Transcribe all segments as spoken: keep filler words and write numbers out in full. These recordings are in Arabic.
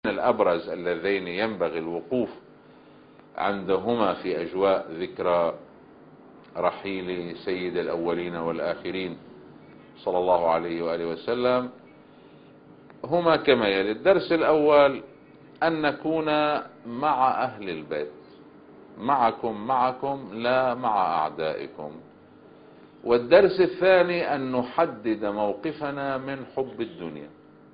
الأبرز اللذين ينبغي الوقوف عندهما في أجواء ذكرى رحيل سيد الأولين والآخرين صلى الله عليه وآله وسلم هما كما يلي. الدرس الأول أن نكون مع أهل البيت، معكم معكم لا مع أعدائكم. والدرس الثاني أن نحدد موقفنا من حب الدنيا،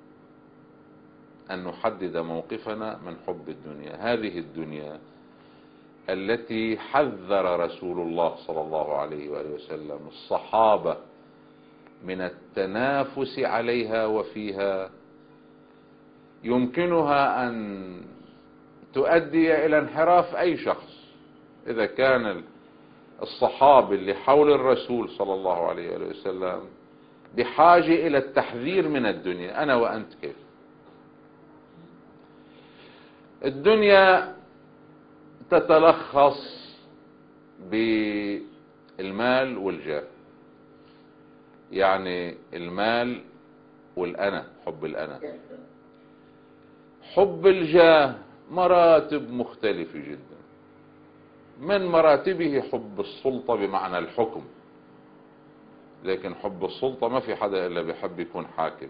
أن نحدد موقفنا من حب الدنيا. هذه الدنيا التي حذر رسول الله صلى الله عليه وآله وسلم الصحابة من التنافس عليها وفيها، يمكنها أن تؤدي إلى انحراف أي شخص. إذا كان الصحابة اللي حول الرسول صلى الله عليه وآله وسلم بحاجة إلى التحذير من الدنيا، أنا وأنت كيف؟ الدنيا تتلخص بالمال والجاه، يعني المال والأنا، حب الأنا. حب الجاه مراتب مختلفة جدا. من مراتبه حب السلطة بمعنى الحكم، لكن حب السلطة ما في حدا إلا بحب يكون حاكم.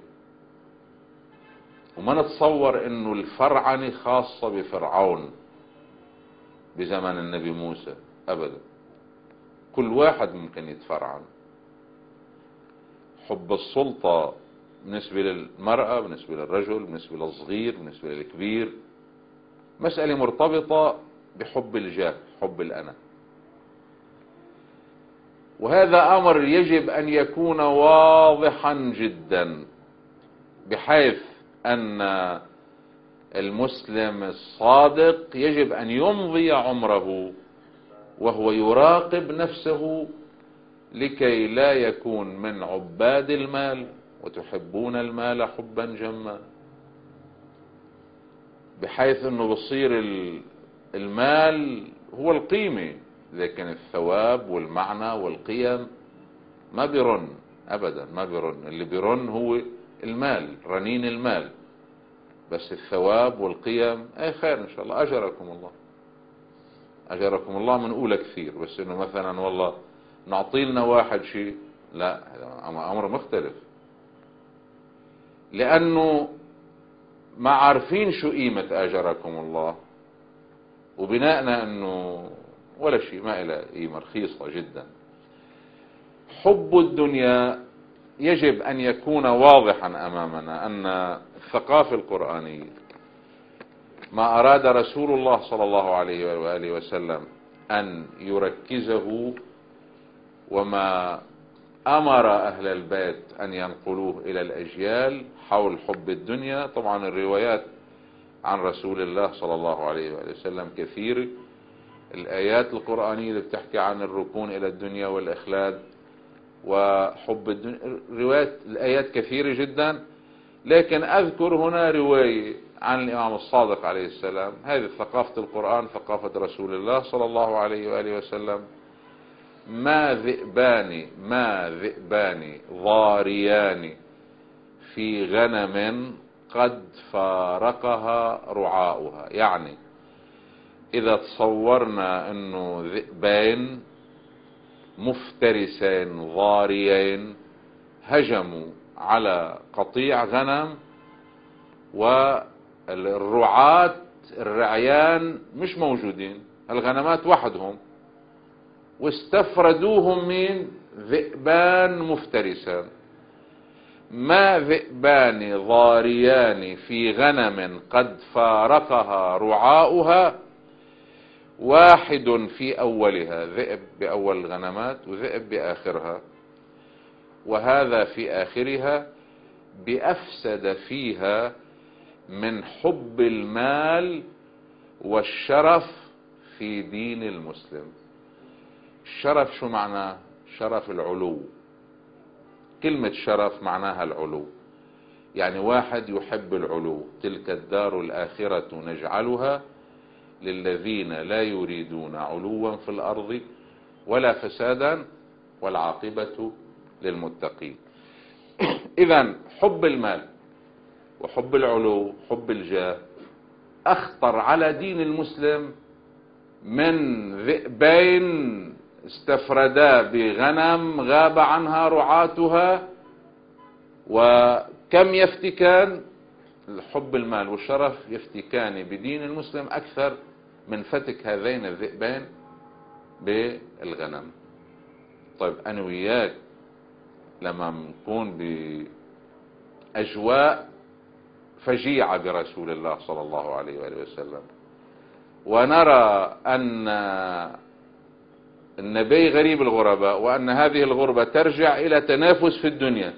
وما نتصور انه الفرعنة خاصة بفرعون بزمن النبي موسى ابدا، كل واحد ممكن يتفرعن. حب السلطة بالنسبة للمرأة، بالنسبة للرجل، بالنسبة للصغير، بالنسبة للكبير، مسألة مرتبطة بحب الجاه، حب الأنا. وهذا أمر يجب أن يكون واضحا جدا، بحيث أن المسلم الصادق يجب أن يمضي عمره وهو يراقب نفسه لكي لا يكون من عباد المال، وتحبون المال حبا جما، بحيث أنه بصير المال هو القيمة، لكن الثواب والمعنى والقيم ما بيرن أبدا، ما بيرن. اللي بيرن هو المال، رنين المال، بس الثواب والقيم اي خير ان شاء الله. اجركم الله، اجركم الله منقولة كثير، بس انه مثلا والله نعطي لنا واحد شيء، لا، امر مختلف، لانه ما عارفين شو قيمة اجركم الله، وبناءنا انه ولا شيء، ما إلى قيمة، رخيصة جدا. حب الدنيا يجب أن يكون واضحا أمامنا، أن الثقافة القرآنية ما أراد رسول الله صلى الله عليه وآله وسلم أن يركزه، وما أمر أهل البيت أن ينقلوه إلى الأجيال حول حب الدنيا. طبعا الروايات عن رسول الله صلى الله عليه وآله وسلم كثيرة، الآيات القرآنية اللي بتحكي عن الركون إلى الدنيا والإخلاد وحب الدنيا، روايات الآيات كثيرة جدا، لكن أذكر هنا رواية عن الإمام الصادق عليه السلام. هذه ثقافة القرآن، ثقافة رسول الله صلى الله عليه وآله وسلم. ما ذئبان ما ذئبان ضاريان في غنم قد فارقها رعاؤها. يعني إذا تصورنا أنه ذئبين مفترسين ضاريين هجموا على قطيع غنم، والرعاة الرعيان مش موجودين، الغنمات وحدهم، واستفردوهم من ذئبان مفترسان. ما ذئبان ضاريان في غنم قد فارقها رعاؤها، واحد في أولها، ذئب بأول الغنمات وذئب بآخرها، وهذا في آخرها، بأفسد فيها من حب المال والشرف في دين المسلم. الشرف شو معناه؟ شرف العلو. كلمة شرف معناها العلو، يعني واحد يحب العلو. تلك الدار الآخرة نجعلها للذين لا يريدون علوا في الأرض ولا فسادا والعاقبة للمتقين. إذن حب المال وحب العلو، حب الجاه، أخطر على دين المسلم من ذئبين استفردا بغنم غاب عنها رعاتها، وكم يفتكان حب المال والشرف يفتكان بدين المسلم أكثر من فتك هذين الذئبين بالغنم. طيب أنا وياك لما نكون بأجواء فجيعة برسول الله صلى الله عليه وآله وسلم، ونرى أن النبي غريب الغرباء، وأن هذه الغربة ترجع إلى تنافس في الدنيا.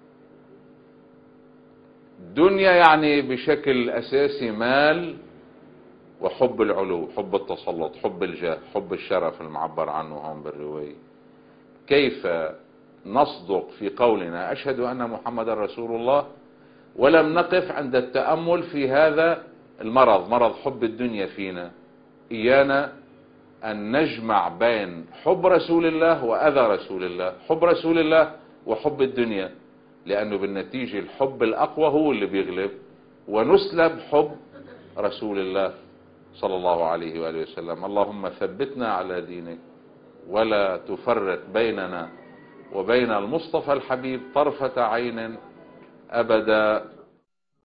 الدنيا يعني بشكل أساسي مال وحب العلو، حب التسلط، حب الجاه، حب الشرف المعبر عنه هم بالرواية. كيف نصدق في قولنا أشهد أن محمد رسول الله ولم نقف عند التأمل في هذا المرض، مرض حب الدنيا فينا؟ إيانا أن نجمع بين حب رسول الله وأذى رسول الله، حب رسول الله وحب الدنيا، لأنه بالنتيجة الحب الأقوى هو اللي بيغلب، ونسلب حب رسول الله صلى الله عليه وآله وسلم. اللهم ثبتنا على دينك، ولا تفرق بيننا وبين المصطفى الحبيب طرفة عين أبدا.